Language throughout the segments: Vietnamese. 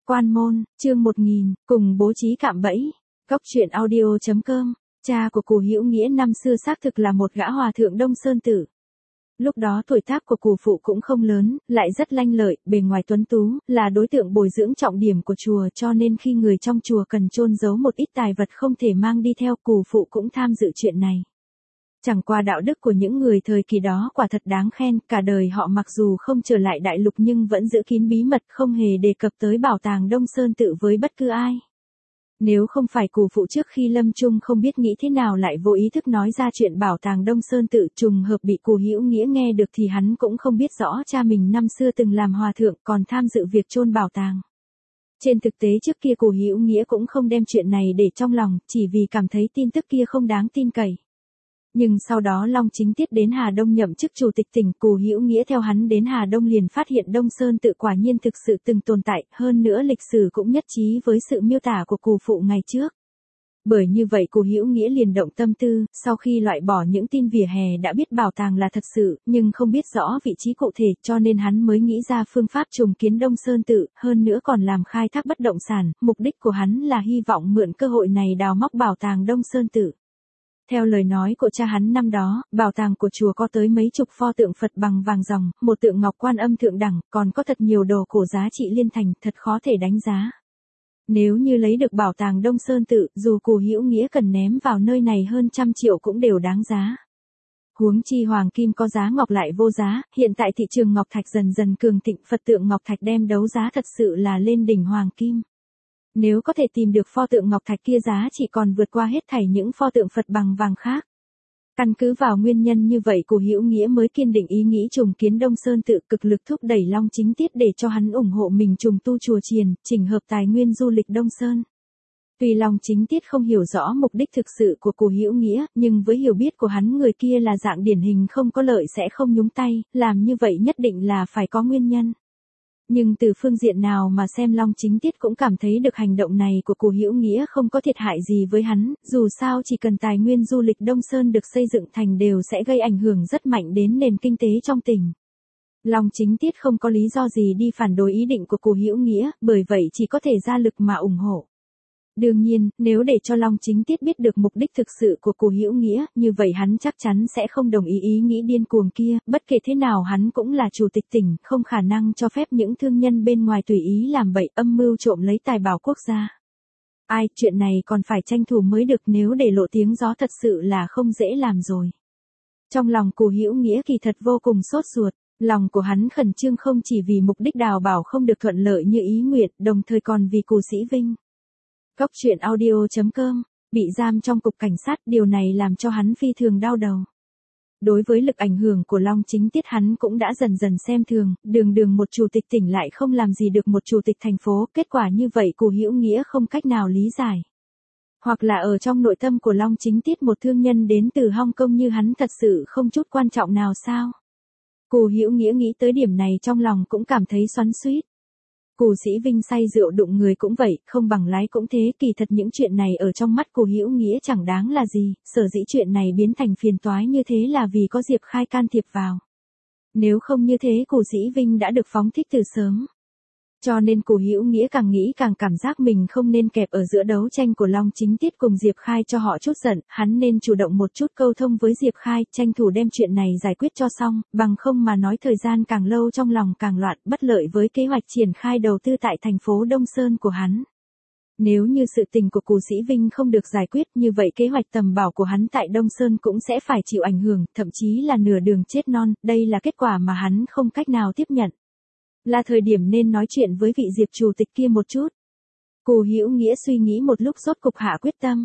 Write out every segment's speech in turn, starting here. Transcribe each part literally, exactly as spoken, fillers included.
Quan môn, chương một nghìn, cùng bố trí cạm bẫy. Góc truyện audio chấm com. Cha của Cù Hữu Nghĩa năm xưa xác thực là một gã hòa thượng Đông Sơn Tử. Lúc đó tuổi tác của Cù phụ cũng không lớn, lại rất lanh lợi, bề ngoài tuấn tú, là đối tượng bồi dưỡng trọng điểm của chùa, cho nên khi người trong chùa cần chôn giấu một ít tài vật không thể mang đi theo, Cù phụ cũng tham dự chuyện này. Chẳng qua đạo đức của những người thời kỳ đó quả thật đáng khen, cả đời họ mặc dù không trở lại đại lục nhưng vẫn giữ kín bí mật, không hề đề cập tới bảo tàng Đông Sơn Tự với bất cứ ai. Nếu không phải Cù phụ trước khi lâm chung không biết nghĩ thế nào lại vô ý thức nói ra chuyện bảo tàng Đông Sơn Tự, trùng hợp bị Cù Hữu Nghĩa nghe được thì hắn cũng không biết rõ cha mình năm xưa từng làm hòa thượng còn tham dự việc chôn bảo tàng. Trên thực tế trước kia Cù Hữu Nghĩa cũng không đem chuyện này để trong lòng, chỉ vì cảm thấy tin tức kia không đáng tin cậy. Nhưng sau đó Long Chính Tiết đến Hà Đông nhậm chức chủ tịch tỉnh, Cù Hữu Nghĩa theo hắn đến Hà Đông liền phát hiện Đông Sơn Tự quả nhiên thực sự từng tồn tại, hơn nữa lịch sử cũng nhất trí với sự miêu tả của Cù phụ ngày trước. Bởi như vậy Cù Hữu Nghĩa liền động tâm tư, sau khi loại bỏ những tin vỉa hè đã biết bảo tàng là thật sự, nhưng không biết rõ vị trí cụ thể, cho nên hắn mới nghĩ ra phương pháp trùng kiến Đông Sơn Tự, hơn nữa còn làm khai thác bất động sản, mục đích của hắn là hy vọng mượn cơ hội này đào móc bảo tàng Đông Sơn Tự. Theo lời nói của cha hắn năm đó, bảo tàng của chùa có tới mấy chục pho tượng Phật bằng vàng ròng, một tượng ngọc Quan Âm thượng đẳng, còn có thật nhiều đồ cổ giá trị liên thành, thật khó thể đánh giá. Nếu như lấy được bảo tàng Đông Sơn Tự, dù Cù Hữu Nghĩa cần ném vào nơi này hơn trăm triệu cũng đều đáng giá. Huống chi hoàng kim có giá ngọc lại vô giá, hiện tại thị trường ngọc thạch dần dần cường thịnh, Phật tượng ngọc thạch đem đấu giá thật sự là lên đỉnh hoàng kim. Nếu có thể tìm được pho tượng ngọc thạch kia giá trị còn vượt qua hết thảy những pho tượng Phật bằng vàng khác. Căn cứ vào nguyên nhân như vậy Cù Hữu Nghĩa mới kiên định ý nghĩ trùng kiến Đông Sơn Tự, cực lực thúc đẩy Long Chính Tiết để cho hắn ủng hộ mình trùng tu chùa chiền, chỉnh hợp tài nguyên du lịch Đông Sơn. Tuy Long Chính Tiết không hiểu rõ mục đích thực sự của Cù Hữu Nghĩa, nhưng với hiểu biết của hắn người kia là dạng điển hình không có lợi sẽ không nhúng tay, làm như vậy nhất định là phải có nguyên nhân. Nhưng từ phương diện nào mà xem Long Chính Tiết cũng cảm thấy được hành động này của Cù Hữu Nghĩa không có thiệt hại gì với hắn, dù sao chỉ cần tài nguyên du lịch Đông Sơn được xây dựng thành đều sẽ gây ảnh hưởng rất mạnh đến nền kinh tế trong tỉnh. Long Chính Tiết không có lý do gì đi phản đối ý định của Cù Hữu Nghĩa, bởi vậy chỉ có thể ra lực mà ủng hộ. Đương nhiên, nếu để cho Long Chính Tiết biết được mục đích thực sự của Cù Hữu Nghĩa, như vậy hắn chắc chắn sẽ không đồng ý ý nghĩ điên cuồng kia, bất kể thế nào hắn cũng là chủ tịch tỉnh, không khả năng cho phép những thương nhân bên ngoài tùy ý làm bậy âm mưu trộm lấy tài bảo quốc gia. Ai, chuyện này còn phải tranh thủ mới được, nếu để lộ tiếng gió thật sự là không dễ làm rồi. Trong lòng Cù Hữu Nghĩa kỳ thật vô cùng sốt ruột. Lòng của hắn khẩn trương không chỉ vì mục đích đào bảo không được thuận lợi như ý nguyện, đồng thời còn vì Cù Sĩ Vinh. Góc truyện audio chấm com, bị giam trong cục cảnh sát, điều này làm cho hắn phi thường đau đầu. Đối với lực ảnh hưởng của Long Chính Tiết hắn cũng đã dần dần xem thường, đường đường một chủ tịch tỉnh lại không làm gì được một chủ tịch thành phố, kết quả như vậy Cù Hữu Nghĩa không cách nào lý giải. Hoặc là ở trong nội tâm của Long Chính Tiết một thương nhân đến từ Hong Kong như hắn thật sự không chút quan trọng nào sao? Cù Hữu Nghĩa nghĩ tới điểm này trong lòng cũng cảm thấy xoắn xuýt. Cù Sĩ Vinh say rượu đụng người cũng vậy, không bằng lái cũng thế, kỳ thật những chuyện này ở trong mắt Cù Hữu Nghĩa chẳng đáng là gì, sở dĩ chuyện này biến thành phiền toái như thế là vì có Diệp Khai can thiệp vào. Nếu không như thế Cù Sĩ Vinh đã được phóng thích từ sớm. Cho nên Cù Hữu Nghĩa càng nghĩ càng cảm giác mình không nên kẹp ở giữa đấu tranh của Long Chính Tiết cùng Diệp Khai cho họ chút giận, hắn nên chủ động một chút câu thông với Diệp Khai, tranh thủ đem chuyện này giải quyết cho xong, bằng không mà nói thời gian càng lâu trong lòng càng loạn, bất lợi với kế hoạch triển khai đầu tư tại thành phố Đông Sơn của hắn. Nếu như sự tình của Cù Sĩ Vinh không được giải quyết, như vậy kế hoạch tầm bảo của hắn tại Đông Sơn cũng sẽ phải chịu ảnh hưởng, thậm chí là nửa đường chết non, đây là kết quả mà hắn không cách nào tiếp nhận. Là thời điểm nên nói chuyện với vị Diệp chủ tịch kia một chút. Cù Hữu Nghĩa suy nghĩ một lúc rốt cục hạ quyết tâm.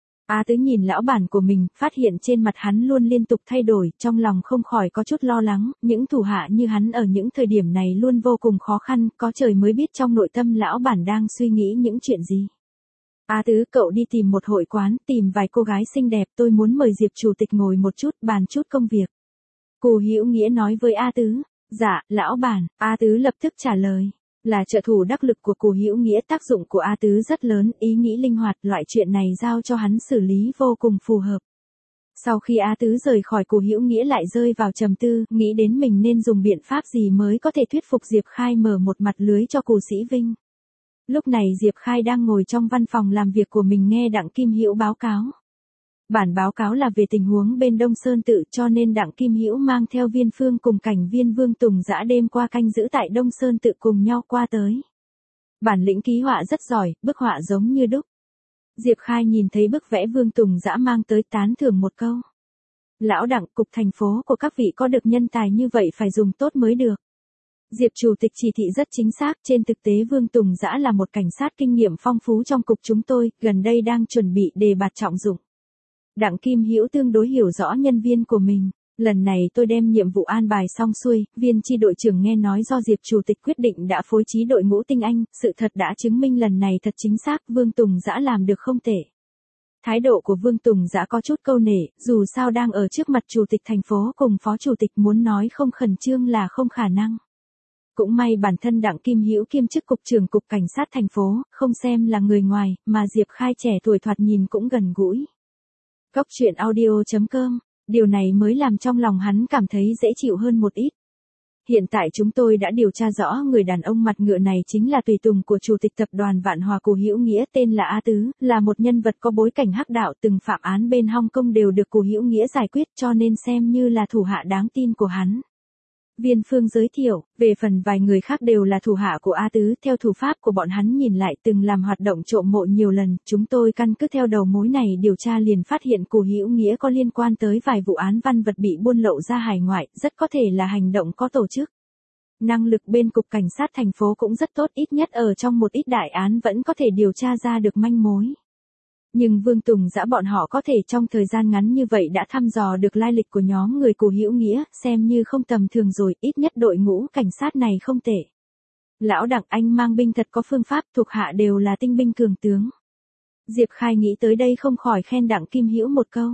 Á Tứ nhìn lão bản của mình, phát hiện trên mặt hắn luôn liên tục thay đổi, trong lòng không khỏi có chút lo lắng, những thủ hạ như hắn ở những thời điểm này luôn vô cùng khó khăn, có trời mới biết trong nội tâm lão bản đang suy nghĩ những chuyện gì. Á Tứ, cậu đi tìm một hội quán, tìm vài cô gái xinh đẹp, tôi muốn mời Diệp chủ tịch ngồi một chút, bàn chút công việc. Cù Hữu Nghĩa nói với A Tứ. Dạ, lão bản, A Tứ lập tức trả lời. Là trợ thủ đắc lực của Cù Hữu Nghĩa, tác dụng của A Tứ rất lớn, ý nghĩ linh hoạt, loại chuyện này giao cho hắn xử lý vô cùng phù hợp. Sau khi A Tứ rời khỏi Cù Hữu Nghĩa lại rơi vào trầm tư, nghĩ đến mình nên dùng biện pháp gì mới có thể thuyết phục Diệp Khai mở một mặt lưới cho Cù Sĩ Vinh. Lúc này Diệp Khai đang ngồi trong văn phòng làm việc của mình nghe Đặng Kim Hữu báo cáo. Bản báo cáo là về tình huống bên Đông Sơn Tự, cho nên Đặng Kim Hữu mang theo Viên Phương cùng cảnh viên Vương Tùng Dã đêm qua canh giữ tại Đông Sơn Tự cùng nhau qua tới. Bản lĩnh ký họa rất giỏi, bức họa giống như đúc. Diệp Khai nhìn thấy bức vẽ Vương Tùng Dã mang tới tán thưởng một câu. Lão Đặng, cục thành phố của các vị có được nhân tài như vậy phải dùng tốt mới được. Diệp Chủ tịch chỉ thị rất chính xác, trên thực tế Vương Tùng Dã là một cảnh sát kinh nghiệm phong phú trong cục chúng tôi, gần đây đang chuẩn bị đề bạt trọng dụng. Đặng Kim Hữu tương đối hiểu rõ nhân viên của mình. Lần này tôi đem nhiệm vụ an bài xong xuôi, viên chi đội trưởng nghe nói do Diệp Chủ tịch quyết định đã phối trí đội ngũ tinh anh, sự thật đã chứng minh lần này thật chính xác, Vương Tùng Dã làm được không tệ. Thái độ của Vương Tùng Dã có chút câu nể, dù sao đang ở trước mặt Chủ tịch thành phố cùng Phó Chủ tịch, muốn nói không khẩn trương là không khả năng. Cũng may bản thân Đặng Kim Hữu kiêm chức cục trưởng cục cảnh sát thành phố, không xem là người ngoài, mà Diệp Khai trẻ tuổi thoạt nhìn cũng gần gũi. Cốc truyện audio chấm com, điều này mới làm trong lòng hắn cảm thấy dễ chịu hơn một ít. Hiện tại chúng tôi đã điều tra rõ người đàn ông mặt ngựa này chính là tùy tùng của Chủ tịch tập đoàn Vạn Hòa Cù Hữu Nghĩa, tên là A Tứ, là một nhân vật có bối cảnh hắc đạo, từng phạm án bên Hong Kong đều được Cù Hữu Nghĩa giải quyết, cho nên xem như là thủ hạ đáng tin của hắn. Viên Phương giới thiệu, về phần vài người khác đều là thủ hạ của A Tứ, theo thủ pháp của bọn hắn nhìn lại từng làm hoạt động trộm mộ nhiều lần, chúng tôi căn cứ theo đầu mối này điều tra liền phát hiện Cù Hữu Nghĩa có liên quan tới vài vụ án văn vật bị buôn lậu ra hải ngoại, rất có thể là hành động có tổ chức. Năng lực bên cục cảnh sát thành phố cũng rất tốt, ít nhất ở trong một ít đại án vẫn có thể điều tra ra được manh mối. Nhưng Vương Tùng Dã bọn họ có thể trong thời gian ngắn như vậy đã thăm dò được lai lịch của nhóm người Cù Hữu Nghĩa, xem như không tầm thường rồi, ít nhất đội ngũ cảnh sát này không tệ. Lão Đặng, anh mang binh thật có phương pháp, thuộc hạ đều là tinh binh cường tướng. Diệp Khai nghĩ tới đây không khỏi khen Đặng Kim Hữu một câu.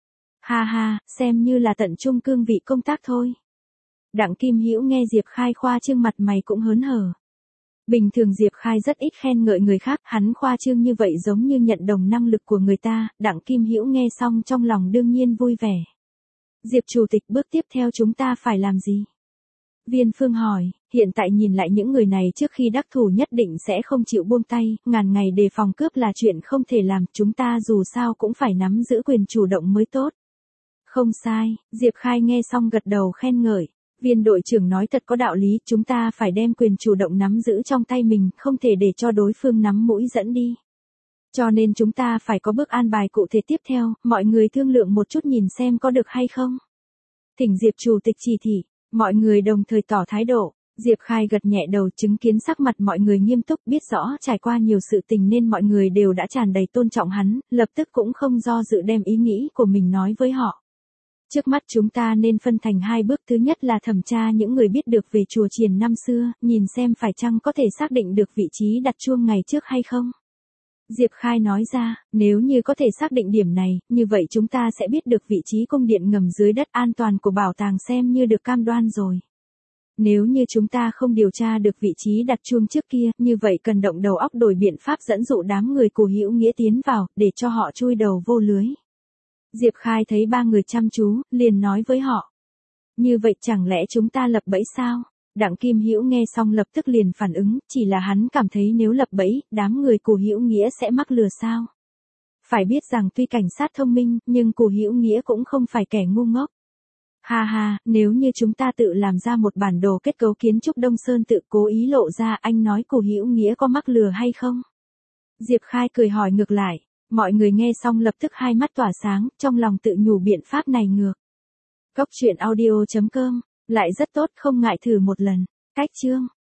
Ha ha, xem như là tận trung cương vị công tác thôi. Đặng Kim Hữu nghe Diệp Khai khoa trương mặt mày cũng hớn hở. Bình thường Diệp Khai rất ít khen ngợi người khác, hắn khoa trương như vậy giống như nhận đồng năng lực của người ta, Đặng Kim Hữu nghe xong trong lòng đương nhiên vui vẻ. Diệp Chủ tịch, bước tiếp theo chúng ta phải làm gì? Viên Phương hỏi, hiện tại nhìn lại những người này trước khi đắc thủ nhất định sẽ không chịu buông tay, ngàn ngày đề phòng cướp là chuyện không thể làm, chúng ta dù sao cũng phải nắm giữ quyền chủ động mới tốt. Không sai, Diệp Khai nghe xong gật đầu khen ngợi. Viên đội trưởng nói thật có đạo lý, chúng ta phải đem quyền chủ động nắm giữ trong tay mình, không thể để cho đối phương nắm mũi dẫn đi. Cho nên chúng ta phải có bước an bài cụ thể tiếp theo, mọi người thương lượng một chút nhìn xem có được hay không. Thỉnh Diệp Chủ tịch chỉ thị, mọi người đồng thời tỏ thái độ. Diệp Khai gật nhẹ đầu, chứng kiến sắc mặt mọi người nghiêm túc, biết rõ trải qua nhiều sự tình nên mọi người đều đã tràn đầy tôn trọng hắn, lập tức cũng không do dự đem ý nghĩ của mình nói với họ. Trước mắt chúng ta nên phân thành hai bước, thứ nhất là thẩm tra những người biết được về chùa chiền năm xưa, nhìn xem phải chăng có thể xác định được vị trí đặt chuông ngày trước hay không. Diệp Khai nói ra, nếu như có thể xác định điểm này, như vậy chúng ta sẽ biết được vị trí cung điện ngầm dưới đất an toàn của bảo tàng xem như được cam đoan rồi. Nếu như chúng ta không điều tra được vị trí đặt chuông trước kia, như vậy cần động đầu óc đổi biện pháp dẫn dụ đám người Cù Hữu Nghĩa tiến vào, để cho họ chui đầu vô lưới. Diệp Khai thấy ba người chăm chú, liền nói với họ. Như vậy chẳng lẽ chúng ta lập bẫy sao? Đặng Kim Hữu nghe xong lập tức liền phản ứng, chỉ là hắn cảm thấy nếu lập bẫy, đám người Cù Hữu Nghĩa sẽ mắc lừa sao? Phải biết rằng tuy cảnh sát thông minh, nhưng Cù Hữu Nghĩa cũng không phải kẻ ngu ngốc. Ha ha, nếu như chúng ta tự làm ra một bản đồ kết cấu kiến trúc Đông Sơn Tự cố ý lộ ra, anh nói Cù Hữu Nghĩa có mắc lừa hay không? Diệp Khai cười hỏi ngược lại. Mọi người nghe xong lập tức hai mắt tỏa sáng, trong lòng tự nhủ biện pháp này ngược. Cốc truyện audio chấm com, lại rất tốt, không ngại thử một lần. Cách chương.